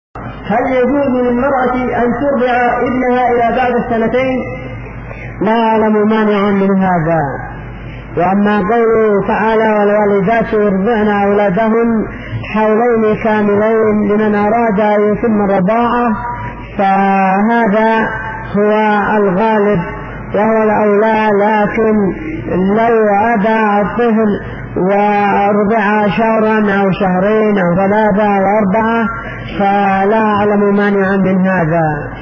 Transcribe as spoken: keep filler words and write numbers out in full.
هل يجوز للمرأة أن ترضع ابنها إلى بعد السنتين؟ لا أعلم مانع من هذا. وأما قوله تعالى والوالدات يرضعن أولادهن حولين كاملين لمن أراد أن يتم الرضاعة، فهذا هو الغالب وهو الأولى، لكن لو أدى الطفل ورضع شهرا أو شهرين أو ثلاثة أو أربعة فلا أعلم مانعا من هذا.